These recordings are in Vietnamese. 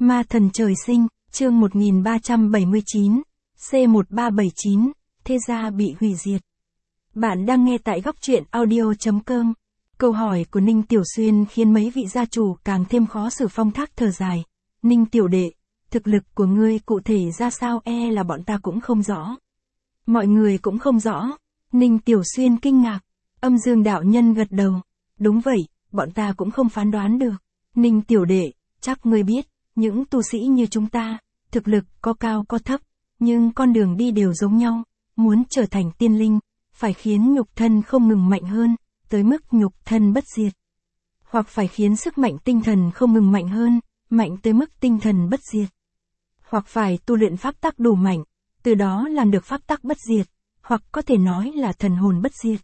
Ma thần trời sinh, chương 1379, C1379, thế gia bị hủy diệt. Bạn đang nghe tại góc truyện audio.com. Câu hỏi của Ninh Tiểu Xuyên khiến mấy vị gia chủ càng thêm khó xử. Phong Thác thở dài. Ninh tiểu đệ, thực lực của ngươi cụ thể ra sao là bọn ta cũng không rõ. Mọi người cũng không rõ. Ninh Tiểu Xuyên kinh ngạc. Âm Dương đạo nhân gật đầu. Đúng vậy, bọn ta cũng không phán đoán được. Ninh tiểu đệ, chắc ngươi biết, những tu sĩ như chúng ta, thực lực có cao có thấp, nhưng con đường đi đều giống nhau. Muốn trở thành tiên linh, phải khiến nhục thân không ngừng mạnh hơn, tới mức nhục thân bất diệt. Hoặc phải khiến sức mạnh tinh thần không ngừng mạnh hơn, mạnh tới mức tinh thần bất diệt. Hoặc phải tu luyện pháp tắc đủ mạnh, từ đó làm được pháp tắc bất diệt, hoặc có thể nói là thần hồn bất diệt.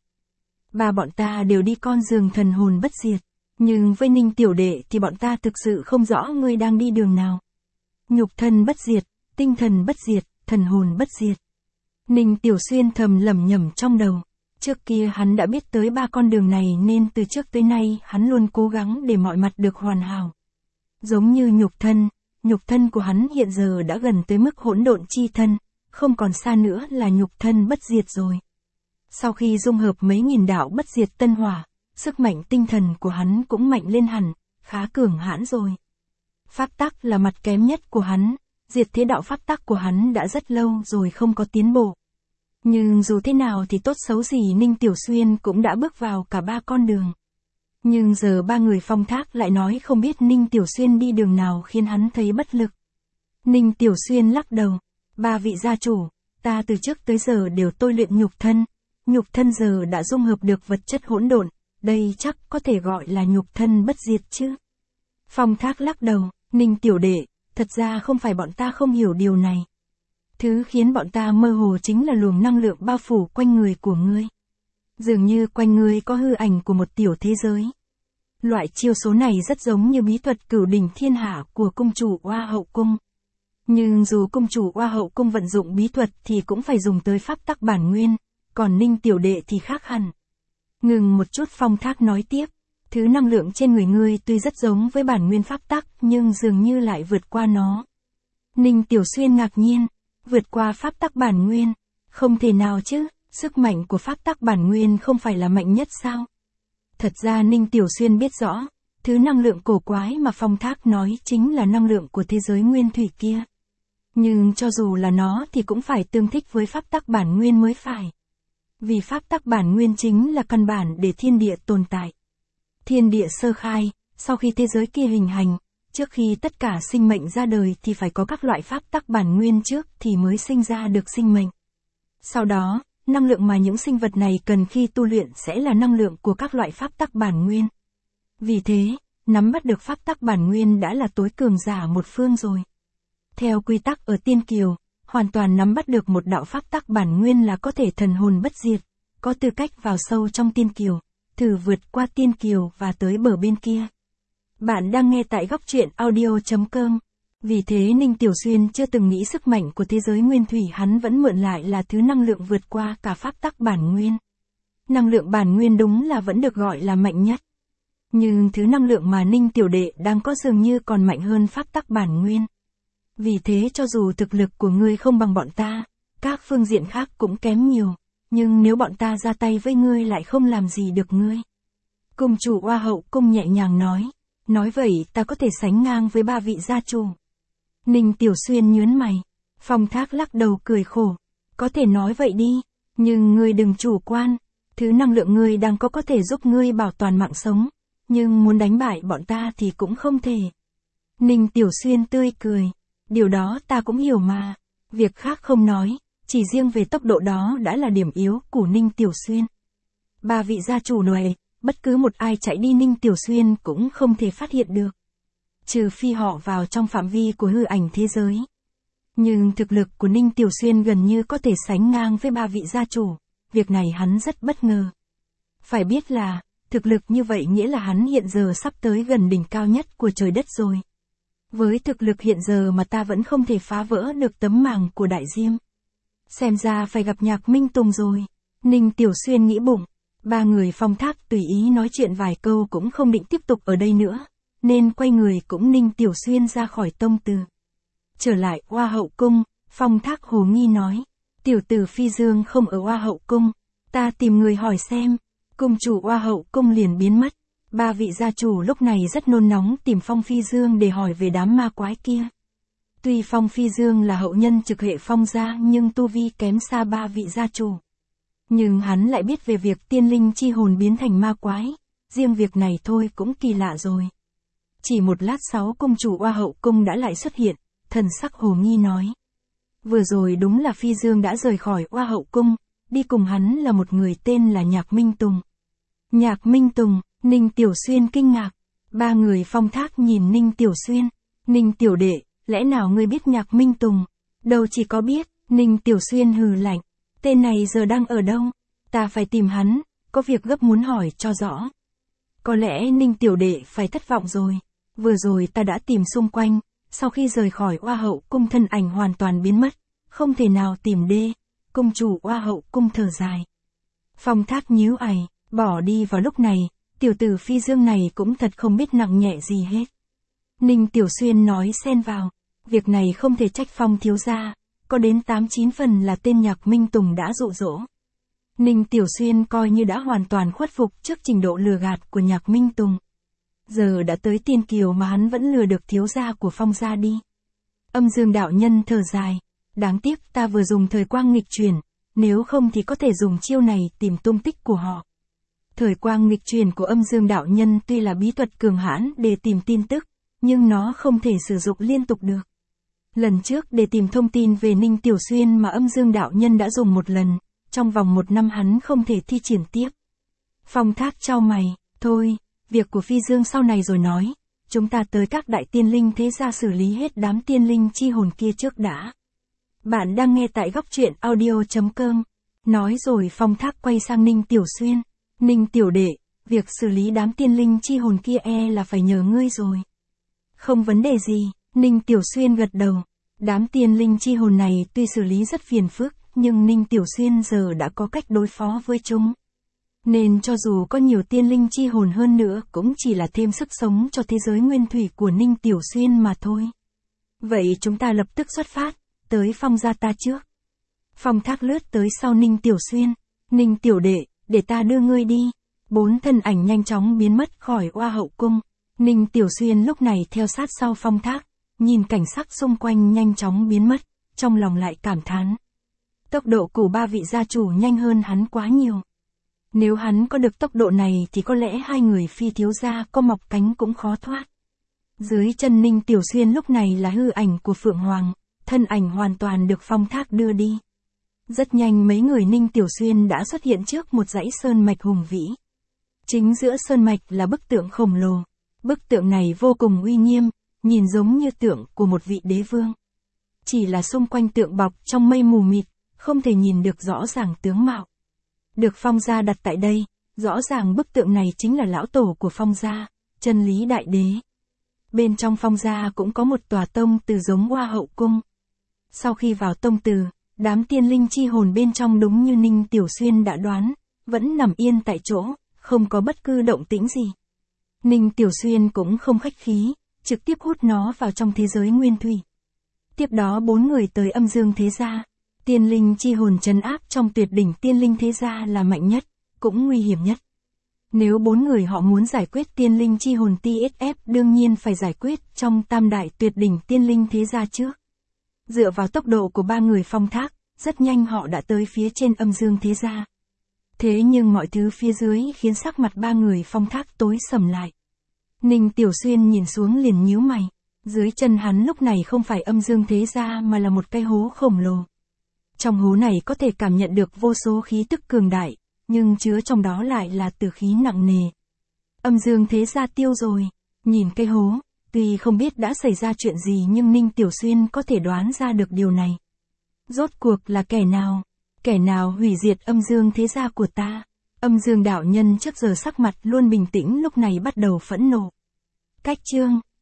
Bọn ta đều đi con đường thần hồn bất diệt, nhưng với Ninh tiểu đệ thì bọn ta thực sự không rõ ngươi đang đi đường nào. Nhục thân bất diệt, tinh thần bất diệt, thần hồn bất diệt. Ninh Tiểu Xuyên thầm lẩm nhẩm trong đầu. Trước kia hắn đã biết tới 3 con đường này nên từ trước tới nay hắn luôn cố gắng để mọi mặt được hoàn hảo. Giống như nhục thân của hắn hiện giờ đã gần tới mức hỗn độn chi thân, không còn xa nữa là nhục thân bất diệt rồi. Sau khi dung hợp mấy nghìn đạo bất diệt tân hỏa, sức mạnh tinh thần của hắn cũng mạnh lên hẳn, khá cường hãn rồi. Pháp tắc là mặt kém nhất của hắn, diệt thế đạo pháp tắc của hắn đã rất lâu rồi không có tiến bộ. Nhưng dù thế nào thì tốt xấu gì Ninh Tiểu Xuyên cũng đã bước vào cả 3 con đường. Nhưng giờ 3 người Phong Thác lại nói không biết Ninh Tiểu Xuyên đi đường nào khiến hắn thấy bất lực. Ninh Tiểu Xuyên lắc đầu. 3 vị gia chủ, ta từ trước tới giờ đều tôi luyện nhục thân giờ đã dung hợp được vật chất hỗn độn, đây chắc có thể gọi là nhục thân bất diệt chứ. Phong Thác lắc đầu. Ninh tiểu đệ, thật ra không phải bọn ta không hiểu điều này. Thứ khiến bọn ta mơ hồ chính là luồng năng lượng bao phủ quanh người của ngươi. Dường như quanh ngươi có hư ảnh của một tiểu thế giới. Loại chiêu số này rất giống như bí thuật cửu đỉnh thiên hạ của cung chủ Oa Hậu Cung. Nhưng dù cung chủ Oa Hậu Cung vận dụng bí thuật thì cũng phải dùng tới pháp tắc bản nguyên, còn Ninh tiểu đệ thì khác hẳn. Ngừng một chút Phong Thác nói tiếp. Thứ năng lượng trên người ngươi tuy rất giống với bản nguyên pháp tắc nhưng dường như lại vượt qua nó. Ninh Tiểu Xuyên ngạc nhiên. Vượt qua pháp tắc bản nguyên? Không thể nào chứ, sức mạnh của pháp tắc bản nguyên không phải là mạnh nhất sao? Thật ra Ninh Tiểu Xuyên biết rõ, thứ năng lượng cổ quái mà Phong Thác nói chính là năng lượng của thế giới nguyên thủy kia. Nhưng cho dù là nó thì cũng phải tương thích với pháp tắc bản nguyên mới phải. Vì pháp tắc bản nguyên chính là căn bản để thiên địa tồn tại. Thiên địa sơ khai, sau khi thế giới kia hình thành, trước khi tất cả sinh mệnh ra đời thì phải có các loại pháp tắc bản nguyên trước thì mới sinh ra được sinh mệnh. Sau đó, năng lượng mà những sinh vật này cần khi tu luyện sẽ là năng lượng của các loại pháp tắc bản nguyên. Vì thế, nắm bắt được pháp tắc bản nguyên đã là tối cường giả một phương rồi. Theo quy tắc ở Tiên Kiều, hoàn toàn nắm bắt được một đạo pháp tắc bản nguyên là có thể thần hồn bất diệt, có tư cách vào sâu trong Tiên Kiều, thử vượt qua Tiên Kiều và tới bờ bên kia. Bạn đang nghe tại góc truyện audio.com. Vì thế Ninh Tiểu Xuyên chưa từng nghĩ sức mạnh của thế giới nguyên thủy hắn vẫn mượn lại là thứ năng lượng vượt qua cả pháp tắc bản nguyên. Năng lượng bản nguyên đúng là vẫn được gọi là mạnh nhất. Nhưng thứ năng lượng mà Ninh Tiểu Đệ đang có dường như còn mạnh hơn pháp tắc bản nguyên. Vì thế cho dù thực lực của ngươi không bằng bọn ta, các phương diện khác cũng kém nhiều, nhưng nếu bọn ta ra tay với ngươi lại không làm gì được ngươi. Cung chủ Oa Hậu Cung nhẹ nhàng nói. Nói vậy ta có thể sánh ngang với 3 vị gia chủ. Ninh Tiểu Xuyên nhướng mày. Phong Thác lắc đầu cười khổ. Có thể nói vậy đi, nhưng ngươi đừng chủ quan. Thứ năng lượng ngươi đang có thể giúp ngươi bảo toàn mạng sống, nhưng muốn đánh bại bọn ta thì cũng không thể. Ninh Tiểu Xuyên tươi cười. Điều đó ta cũng hiểu mà. Việc khác không nói, chỉ riêng về tốc độ đó đã là điểm yếu của Ninh Tiểu Xuyên. 3 vị gia chủ này, bất cứ một ai chạy đi Ninh Tiểu Xuyên cũng không thể phát hiện được. Trừ phi họ vào trong phạm vi của hư ảnh thế giới. Nhưng thực lực của Ninh Tiểu Xuyên gần như có thể sánh ngang với 3 vị gia chủ. Việc này hắn rất bất ngờ. Phải biết là, thực lực như vậy nghĩa là hắn hiện giờ sắp tới gần đỉnh cao nhất của trời đất rồi. Với thực lực hiện giờ mà ta vẫn không thể phá vỡ được tấm màng của đại diêm. Xem ra phải gặp Nhạc Minh Tùng rồi. Ninh Tiểu Xuyên nghĩ bụng. 3 người Phong Thác tùy ý nói chuyện vài câu cũng không định tiếp tục ở đây nữa. nên quay người cũng Ninh Tiểu Xuyên ra khỏi tông từ. Trở lại Hoa hậu cung, Phong Thác hồ nghi nói, tiểu tử Phi Dương không ở Hoa hậu cung, ta tìm người hỏi xem. Cung chủ Hoa hậu cung liền biến mất. Ba vị gia chủ lúc này rất nôn nóng tìm Phong Phi Dương để hỏi về đám ma quái kia. Tuy Phong Phi Dương là hậu nhân trực hệ Phong gia nhưng tu vi kém xa ba vị gia chủ. Nhưng hắn lại biết về việc tiên linh chi hồn biến thành ma quái, riêng việc này thôi cũng kỳ lạ rồi. Chỉ một lát sau cung chủ Hoa hậu cung đã lại xuất hiện, thần sắc hồ nghi nói. Vừa rồi đúng là Phi Dương đã rời khỏi Hoa hậu cung, đi cùng hắn là một người tên là Nhạc Minh Tùng. Nhạc Minh Tùng, Ninh Tiểu Xuyên kinh ngạc. Ba người Phong Thác nhìn Ninh Tiểu Xuyên. Ninh tiểu đệ, lẽ nào ngươi biết Nhạc Minh Tùng? Đâu chỉ có biết, Ninh Tiểu Xuyên hừ lạnh. Tên này giờ đang ở đâu? Ta phải tìm hắn, có việc gấp muốn hỏi cho rõ. Có lẽ Ninh tiểu đệ phải thất vọng rồi. Vừa rồi ta đã tìm xung quanh, sau khi rời khỏi Hoa hậu cung thân ảnh hoàn toàn biến mất, không thể nào tìm đê. Cung chủ Hoa hậu cung thở dài. Phong Thác nhíu ày, bỏ đi vào lúc này, tiểu tử Phi Dương này cũng thật không biết nặng nhẹ gì hết. Ninh Tiểu Xuyên nói xen vào, việc này không thể trách Phong thiếu gia, có đến 8-9 phần là tên Nhạc Minh Tùng đã dụ dỗ. Ninh Tiểu Xuyên coi như đã hoàn toàn khuất phục trước trình độ lừa gạt của Nhạc Minh Tùng. Giờ đã tới Tiên Kiều mà hắn vẫn lừa được thiếu gia của Phong gia đi. Âm Dương đạo nhân thở dài, đáng tiếc ta vừa dùng thời quang nghịch chuyển, nếu không thì có thể dùng chiêu này tìm tung tích của họ. Thời quang nghịch chuyển của Âm Dương đạo nhân tuy là bí thuật cường hãn để tìm tin tức, nhưng nó không thể sử dụng liên tục được. Lần trước để tìm thông tin về Ninh Tiểu Xuyên mà Âm Dương đạo nhân đã dùng một lần, trong vòng 1 năm hắn không thể thi triển tiếp. Phong Thác chau mày, thôi, việc của Phi Dương sau này rồi nói, chúng ta tới các đại tiên linh thế gia xử lý hết đám tiên linh chi hồn kia trước đã. Bạn đang nghe tại góc truyện audio.com. Nói rồi Phong Thác quay sang Ninh Tiểu Xuyên. Ninh tiểu đệ, việc xử lý đám tiên linh chi hồn kia là phải nhờ ngươi rồi. Không vấn đề gì, Ninh Tiểu Xuyên gật đầu. Đám tiên linh chi hồn này tuy xử lý rất phiền phức, nhưng Ninh Tiểu Xuyên giờ đã có cách đối phó với chúng. Nên cho dù có nhiều tiên linh chi hồn hơn nữa cũng chỉ là thêm sức sống cho thế giới nguyên thủy của Ninh Tiểu Xuyên mà thôi. Vậy chúng ta lập tức xuất phát, tới Phong gia ta trước. Phong Thác lướt tới sau Ninh Tiểu Xuyên. Ninh tiểu đệ, để ta đưa ngươi đi. 4 thân ảnh nhanh chóng biến mất khỏi Hoa hậu cung. Ninh Tiểu Xuyên lúc này theo sát sau Phong Thác, nhìn cảnh sắc xung quanh nhanh chóng biến mất, trong lòng lại cảm thán. Tốc độ của ba vị gia chủ nhanh hơn hắn quá nhiều. Nếu hắn có được tốc độ này thì có lẽ hai người Phi thiếu gia có mọc cánh cũng khó thoát. Dưới chân Ninh Tiểu Xuyên lúc này là hư ảnh của Phượng Hoàng, thân ảnh hoàn toàn được Phong Thác đưa đi. Rất nhanh mấy người Ninh Tiểu Xuyên đã xuất hiện trước một dãy sơn mạch hùng vĩ. Chính giữa sơn mạch là bức tượng khổng lồ. Bức tượng này vô cùng uy nghiêm, nhìn giống như tượng của một vị đế vương. Chỉ là xung quanh tượng bọc trong mây mù mịt, không thể nhìn được rõ ràng tướng mạo. Được Phong gia đặt tại đây, rõ ràng bức tượng này chính là lão tổ của Phong gia, Chân Lý Đại Đế. Bên trong Phong gia cũng có một tòa tông từ giống Hoa hậu cung. Sau khi vào tông từ, đám tiên linh chi hồn bên trong đúng như Ninh Tiểu Xuyên đã đoán, vẫn nằm yên tại chỗ, không có bất cứ động tĩnh gì. Ninh Tiểu Xuyên cũng không khách khí, trực tiếp hút nó vào trong thế giới nguyên thủy. Tiếp đó 4 người tới Âm Dương thế gia. Tiên linh chi hồn trấn áp trong tuyệt đỉnh tiên linh thế gia là mạnh nhất, cũng nguy hiểm nhất. Nếu 4 người họ muốn giải quyết tiên linh chi hồn TSF đương nhiên phải giải quyết trong tam đại tuyệt đỉnh tiên linh thế gia trước. Dựa vào tốc độ của 3 người Phong Thác, rất nhanh họ đã tới phía trên Âm Dương thế gia. Thế nhưng mọi thứ phía dưới khiến sắc mặt 3 người Phong Thác tối sầm lại. Ninh Tiểu Xuyên nhìn xuống liền nhíu mày. Dưới chân hắn lúc này không phải Âm Dương thế gia mà là một cái hố khổng lồ. Trong hố này có thể cảm nhận được vô số khí tức cường đại, nhưng chứa trong đó lại là tử khí nặng nề. Âm Dương thế gia tiêu rồi. Nhìn cái hố, tuy không biết đã xảy ra chuyện gì nhưng Ninh Tiểu Xuyên có thể đoán ra được điều này. Rốt cuộc là kẻ nào? Kẻ nào hủy diệt Âm Dương thế gia của ta? Âm Dương đạo nhân trước giờ sắc mặt luôn bình tĩnh lúc này bắt đầu phẫn nộ. Cách chương